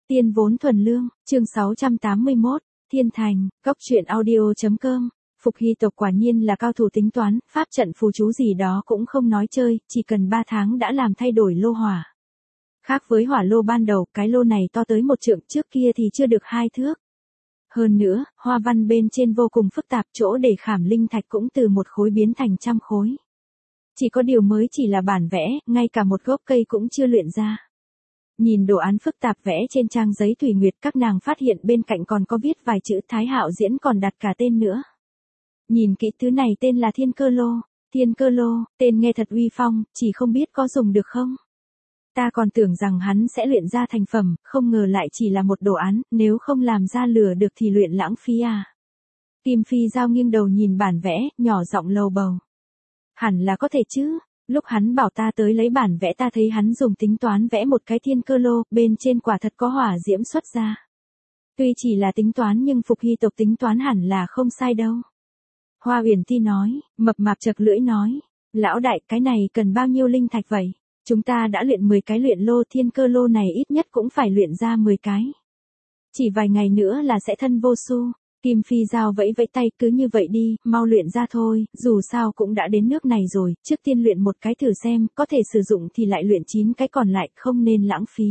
Tiên vốn thuần lương, chương 681, Thiên Thành, Góc truyện audio.com. Phục Hy tộc quả nhiên là cao thủ tính toán, pháp trận phù chú gì đó cũng không nói chơi, chỉ cần 3 tháng đã làm thay đổi lô hỏa. Khác với hỏa lô ban đầu, cái lô này to tới 1 trượng, trước kia thì chưa được 2 thước. Hơn nữa, hoa văn bên trên vô cùng phức tạp, chỗ để khảm linh thạch cũng từ 1 khối biến thành trăm khối. Chỉ có điều mới chỉ là bản vẽ, ngay cả một gốc cây cũng chưa luyện ra. Nhìn đồ án phức tạp vẽ trên trang giấy thủy nguyệt, các nàng phát hiện bên cạnh còn có viết vài chữ Thái Hạo Diễn, còn đặt cả tên nữa. Nhìn kỹ, thứ này tên là Thiên Cơ Lô. Thiên Cơ Lô, tên nghe thật uy phong, chỉ không biết có dùng được không? Ta còn tưởng rằng hắn sẽ luyện ra thành phẩm, không ngờ lại chỉ là một đồ án, nếu không làm ra lửa được thì luyện lãng phí à. Kim Phi Giao nghiêng đầu nhìn bản vẽ, nhỏ giọng lầu bầu. Hẳn là có thể chứ. Lúc hắn bảo ta tới lấy bản vẽ, ta thấy hắn dùng tính toán vẽ một cái thiên cơ lô, bên trên quả thật có hỏa diễm xuất ra. Tuy chỉ là tính toán nhưng Phục Hy tộc tính toán hẳn là không sai đâu. Hoa Uyển Ti nói, mập mạp chật lưỡi nói, lão đại, cái này cần bao nhiêu linh thạch vậy? Chúng ta đã luyện 10 cái luyện lô, thiên cơ lô này ít nhất cũng phải luyện ra 10 cái. Chỉ vài ngày nữa là sẽ thân vô su. Kim Phi Giao vẫy vẫy tay, cứ như vậy đi, mau luyện ra thôi, dù sao cũng đã đến nước này rồi, trước tiên luyện một cái thử xem, có thể sử dụng thì lại luyện 9 cái còn lại, không nên lãng phí.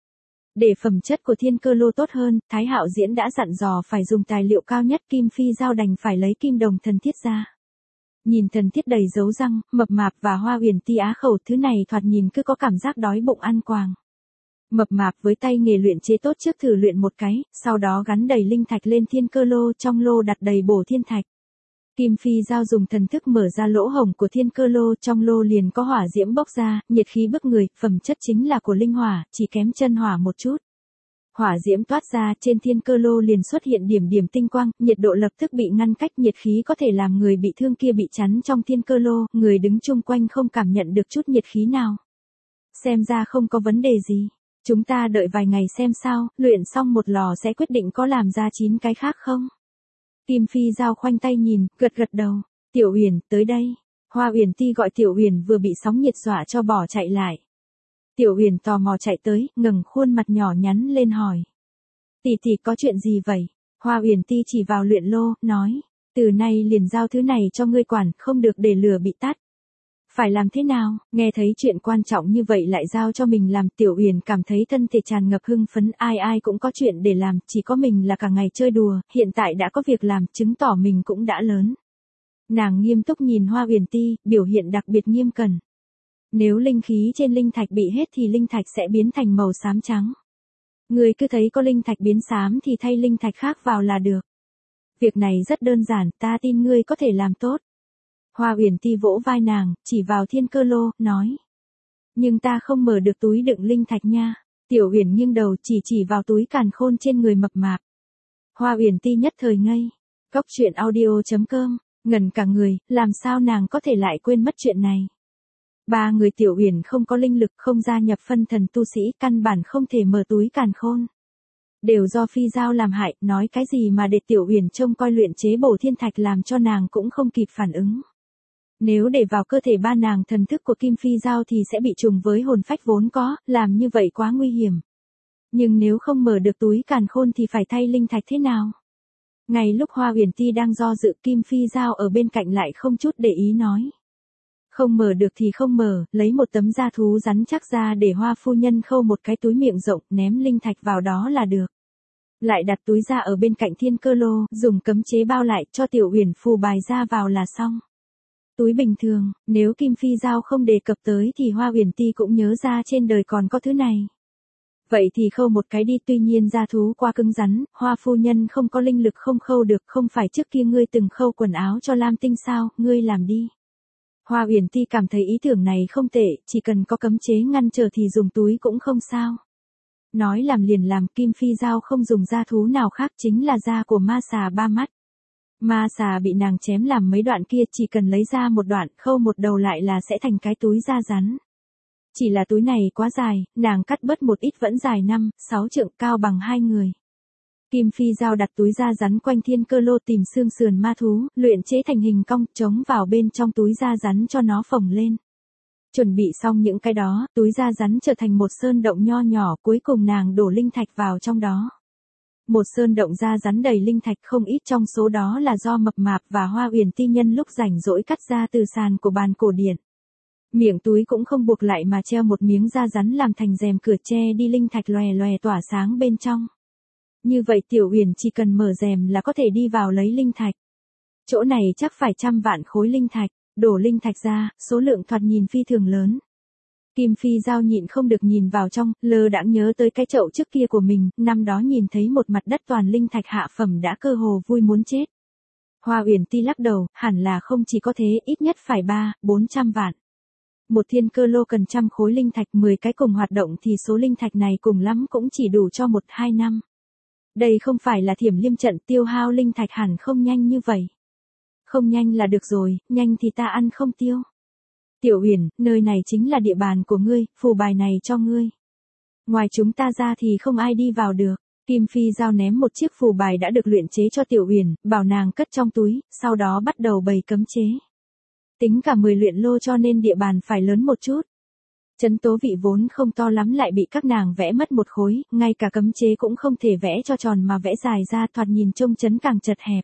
Để phẩm chất của thiên cơ lô tốt hơn, Thái Hạo Diễn đã dặn dò phải dùng tài liệu cao nhất, Kim Phi Giao đành phải lấy kim đồng thần thiết ra. Nhìn thần thiết đầy dấu răng, mập mạp và Hoa Uyển Ti á khẩu, thứ này thoạt nhìn cứ có cảm giác đói bụng ăn quàng. Mập mạp với tay nghề luyện chế tốt, trước thử luyện một cái, sau đó gắn đầy linh thạch lên thiên cơ lô, trong lô đặt đầy bổ thiên thạch. Kim Phi Giao dùng thần thức mở ra lỗ hổng của thiên cơ lô, trong lô liền có hỏa diễm bốc ra, nhiệt khí bức người, phẩm chất chính là của linh hỏa, chỉ kém chân hỏa một chút. Hỏa diễm toát ra, trên thiên cơ lô liền xuất hiện điểm điểm tinh quang, nhiệt độ lập tức bị ngăn cách, nhiệt khí có thể làm người bị thương kia bị chắn trong thiên cơ lô, người đứng chung quanh không cảm nhận được chút nhiệt khí nào. Xem ra không có vấn đề gì. Chúng ta đợi vài ngày xem sao, luyện xong một lò sẽ quyết định có làm ra 9 cái khác không? Kim Phi Giao khoanh tay nhìn, gật gật đầu. Tiểu Uyển, tới đây. Hoa Uyển Ti gọi Tiểu Uyển vừa bị sóng nhiệt dọa cho bỏ chạy lại. Tiểu Uyển tò mò chạy tới, ngẩng khuôn mặt nhỏ nhắn lên hỏi. Tỷ tỷ có chuyện gì vậy? Hoa Uyển Ti chỉ vào luyện lô, nói. Từ nay liền giao thứ này cho ngươi quản, không được để lửa bị tắt. Phải làm thế nào? Nghe thấy chuyện quan trọng như vậy lại giao cho mình làm, Tiểu Uyển cảm thấy thân thể tràn ngập hưng phấn, ai ai cũng có chuyện để làm, chỉ có mình là cả ngày chơi đùa, hiện tại đã có việc làm, chứng tỏ mình cũng đã lớn. Nàng nghiêm túc nhìn Hoa Uyển Ti, biểu hiện đặc biệt nghiêm cẩn. Nếu linh khí trên linh thạch bị hết thì linh thạch sẽ biến thành màu xám trắng. Người cứ thấy có linh thạch biến xám thì thay linh thạch khác vào là được. Việc này rất đơn giản, ta tin ngươi có thể làm tốt. Hoa Uyển Ti vỗ vai nàng, chỉ vào thiên cơ lô, nói. Nhưng ta không mở được túi đựng linh thạch nha. Tiểu Uyển nghiêng đầu chỉ vào túi càn khôn trên người mập mạp. Hoa Uyển Ti nhất thời ngây. Góc truyện audio.com, ngẩn cả người, làm sao nàng có thể lại quên mất chuyện này. 3 người Tiểu Uyển không có linh lực, không gia nhập phân thần tu sĩ, căn bản không thể mở túi càn khôn. Đều do Phi Giao làm hại, nói cái gì mà để Tiểu Uyển trông coi luyện chế bổ thiên thạch làm cho nàng cũng không kịp phản ứng. Nếu để vào cơ thể ba nàng, thần thức của Kim Phi Giao thì sẽ bị trùng với hồn phách vốn có, làm như vậy quá nguy hiểm. Nhưng nếu không mở được túi càn khôn thì phải thay linh thạch thế nào? Ngay lúc Hoa Uyển Ti đang do dự, Kim Phi Giao ở bên cạnh lại không chút để ý nói. Không mở được thì không mở, lấy một tấm da thú rắn chắc ra để Hoa phu nhân khâu một cái túi miệng rộng, ném linh thạch vào đó là được. Lại đặt túi ra ở bên cạnh thiên cơ lô, dùng cấm chế bao lại, cho Tiểu Uyển phù bài ra vào là xong. Túi bình thường, nếu Kim Phi Giao không đề cập tới thì Hoa Uyển Ti cũng nhớ ra trên đời còn có thứ này. Vậy thì khâu một cái đi, tuy nhiên da thú quá cứng rắn, Hoa phu nhân không có linh lực không khâu được, không phải trước kia ngươi từng khâu quần áo cho Lam Tinh sao, ngươi làm đi. Hoa Uyển Ti cảm thấy ý tưởng này không tệ, chỉ cần có cấm chế ngăn trở thì dùng túi cũng không sao. Nói làm liền làm, Kim Phi Giao không dùng da thú nào khác, chính là da của ma xà 3 mắt. Ma xà bị nàng chém làm mấy đoạn kia, chỉ cần lấy ra một đoạn, khâu một đầu lại là sẽ thành cái túi da rắn. Chỉ là túi này quá dài, nàng cắt bớt một ít vẫn dài 5-6 trượng, cao bằng 2 người. Kim Phi Giao đặt túi da rắn quanh thiên cơ lô, tìm xương sườn ma thú, luyện chế thành hình cong, chống vào bên trong túi da rắn cho nó phồng lên. Chuẩn bị xong những cái đó, túi da rắn trở thành một sơn động nho nhỏ, cuối cùng nàng đổ linh thạch vào trong đó. Một sơn động da rắn đầy linh thạch, không ít trong số đó là do Mập Mạp và Hoa Uyển Ti nhân lúc rảnh rỗi cắt ra từ sàn của bàn cổ điển. Miệng túi cũng không buộc lại mà treo một miếng da rắn làm thành rèm cửa che đi linh thạch lòe lòe tỏa sáng bên trong. Như vậy Tiểu Uyển chỉ cần mở rèm là có thể đi vào lấy linh thạch. Chỗ này chắc phải 100 vạn khối linh thạch, đổ linh thạch ra, số lượng thoạt nhìn phi thường lớn. Kim Phi Giao nhịn không được nhìn vào trong, lơ đãng nhớ tới cái chậu trước kia của mình, năm đó nhìn thấy một mặt đất toàn linh thạch hạ phẩm đã cơ hồ vui muốn chết. Hoa Uyển Ti lắc đầu, hẳn là không chỉ có thế, ít nhất phải 300-400 vạn. Một thiên cơ lô cần 100 khối linh thạch, 10 cái cùng hoạt động thì số linh thạch này cùng lắm cũng chỉ đủ cho 1-2 năm. Đây không phải là Thiểm Liêm trận, tiêu hao linh thạch hẳn không nhanh như vậy. Không nhanh là được rồi, nhanh thì ta ăn không tiêu. Tiểu Uyển, nơi này chính là địa bàn của ngươi, phù bài này cho ngươi. Ngoài chúng ta ra thì không ai đi vào được. Kim Phi Giao ném một chiếc phù bài đã được luyện chế cho Tiểu Uyển, bảo nàng cất trong túi, sau đó bắt đầu bày cấm chế. Tính cả 10 luyện lô cho nên địa bàn phải lớn một chút. Trấn tố vị vốn không to lắm lại bị các nàng vẽ mất một khối, ngay cả cấm chế cũng không thể vẽ cho tròn mà vẽ dài ra, thoạt nhìn trông trấn càng chật hẹp.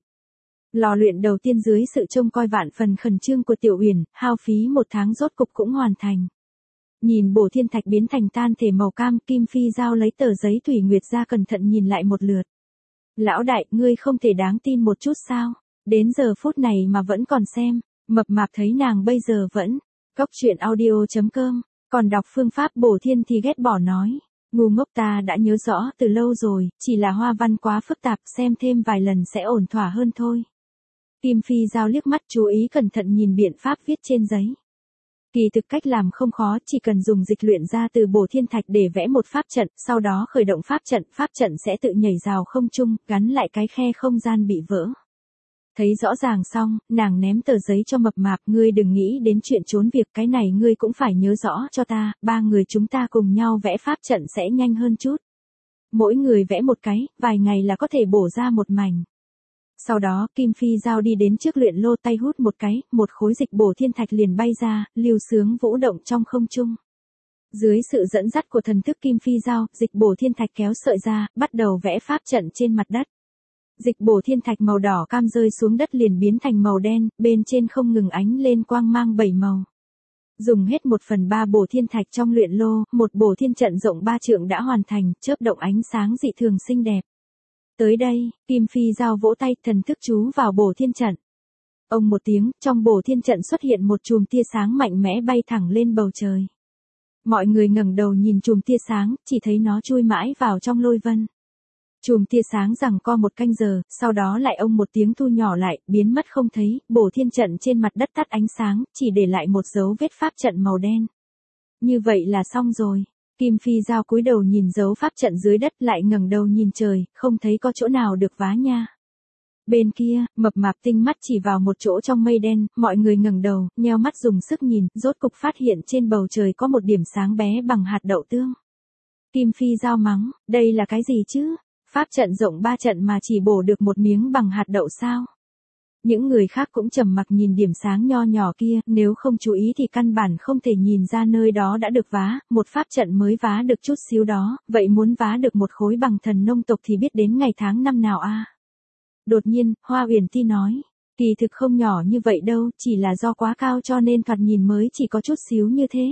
Lò luyện đầu tiên dưới sự trông coi vạn phần khẩn trương của Tiểu Uyển, hao phí 1 tháng rốt cục cũng hoàn thành. Nhìn bổ thiên thạch biến thành tan thể màu cam, Kim Phi Giao lấy tờ giấy thủy nguyệt ra cẩn thận nhìn lại một lượt. Lão đại, ngươi không thể đáng tin một chút sao? Đến giờ phút này mà vẫn còn xem. Mập Mạp thấy nàng bây giờ vẫn. Cóc truyện audio.com. Còn đọc phương pháp bổ thiên thì ghét bỏ nói. Ngu ngốc, ta đã nhớ rõ từ lâu rồi, chỉ là hoa văn quá phức tạp, xem thêm vài lần sẽ ổn thỏa hơn thôi. Kim Phi Giao liếc mắt chú ý cẩn thận nhìn biện pháp viết trên giấy. Kỳ thực cách làm không khó, chỉ cần dùng dịch luyện ra từ bổ thiên thạch để vẽ một pháp trận, sau đó khởi động pháp trận sẽ tự nhảy rào không trung, gắn lại cái khe không gian bị vỡ. Thấy rõ ràng xong, nàng ném tờ giấy cho Mập Mạp, ngươi đừng nghĩ đến chuyện trốn việc, cái này ngươi cũng phải nhớ rõ cho ta, 3 người chúng ta cùng nhau vẽ pháp trận sẽ nhanh hơn chút. Mỗi người vẽ một cái, vài ngày là có thể bổ ra một mảnh. Sau đó, Kim Phi Giao đi đến trước luyện lô, tay hút một cái, một khối dịch bổ thiên thạch liền bay ra, lưu sướng vũ động trong không trung. Dưới sự dẫn dắt của thần thức Kim Phi Giao, dịch bổ thiên thạch kéo sợi ra, bắt đầu vẽ pháp trận trên mặt đất. Dịch bổ thiên thạch màu đỏ cam rơi xuống đất liền biến thành màu đen, bên trên không ngừng ánh lên quang mang 7 màu. Dùng hết 1/3 bổ thiên thạch trong luyện lô, một bổ thiên trận rộng 3 trượng đã hoàn thành, chớp động ánh sáng dị thường xinh đẹp. Tới đây, Kim Phi Giao vỗ tay, thần thức chú vào bổ thiên trận. Ông một tiếng, trong bổ thiên trận xuất hiện một chùm tia sáng mạnh mẽ bay thẳng lên bầu trời. Mọi người ngẩng đầu nhìn chùm tia sáng, chỉ thấy nó chui mãi vào trong lôi vân. Chùm tia sáng giằng co 1 canh giờ, sau đó lại ông một tiếng thu nhỏ lại, biến mất không thấy, bổ thiên trận trên mặt đất tắt ánh sáng, chỉ để lại một dấu vết pháp trận màu đen. Như vậy là xong rồi. Kim Phi Giao cúi đầu nhìn dấu pháp trận dưới đất, lại ngẩng đầu nhìn trời, không thấy có chỗ nào được vá nha. Bên kia, Mập Mạp tinh mắt chỉ vào một chỗ trong mây đen, mọi người ngẩng đầu, nheo mắt dùng sức nhìn, rốt cục phát hiện trên bầu trời có một điểm sáng bé bằng hạt đậu tương. Kim Phi Giao mắng, đây là cái gì chứ? Pháp trận rộng 3 trận mà chỉ bổ được một miếng bằng hạt đậu sao? Những người khác cũng trầm mặc nhìn điểm sáng nho nhỏ kia, nếu không chú ý thì căn bản không thể nhìn ra nơi đó đã được vá, một pháp trận mới vá được chút xíu đó, vậy muốn vá được một khối bằng thần nông tộc thì biết đến ngày tháng năm nào a? Đột nhiên, Hoa Uyển Ti nói, kỳ thực không nhỏ như vậy đâu, chỉ là do quá cao cho nên thoạt nhìn mới chỉ có chút xíu như thế.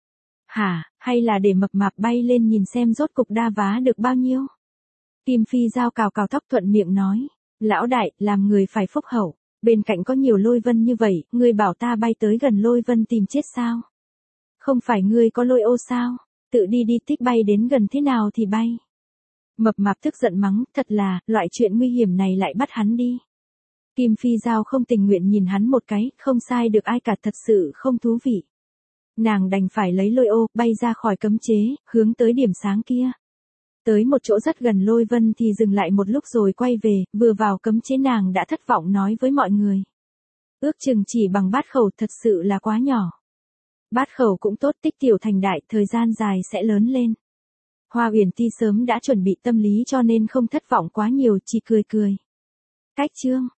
Hả, hay là để Mập Mạp bay lên nhìn xem rốt cục đa vá được bao nhiêu? Kim Phi Giao cào cào tóc thuận miệng nói, lão đại, làm người phải phúc hậu. Bên cạnh có nhiều lôi vân như vậy, ngươi bảo ta bay tới gần lôi vân tìm chết sao? Không phải ngươi có lôi ô sao? Tự đi thích bay đến gần thế nào thì bay. Mập Mạp tức giận mắng, thật là, loại chuyện nguy hiểm này lại bắt hắn đi. Kim Phi Giao không tình nguyện nhìn hắn một cái, không sai được ai cả, thật sự không thú vị. Nàng đành phải lấy lôi ô, bay ra khỏi cấm chế, hướng tới điểm sáng kia. Tới một chỗ rất gần lôi vân thì dừng lại một lúc rồi quay về, vừa vào cấm chế nàng đã thất vọng nói với mọi người. Ước chừng chỉ bằng bát khẩu, thật sự là quá nhỏ. Bát khẩu cũng tốt, tích tiểu thành đại, thời gian dài sẽ lớn lên. Hoa Uyển Ti sớm đã chuẩn bị tâm lý cho nên không thất vọng quá nhiều, chỉ cười cười. Cách chương.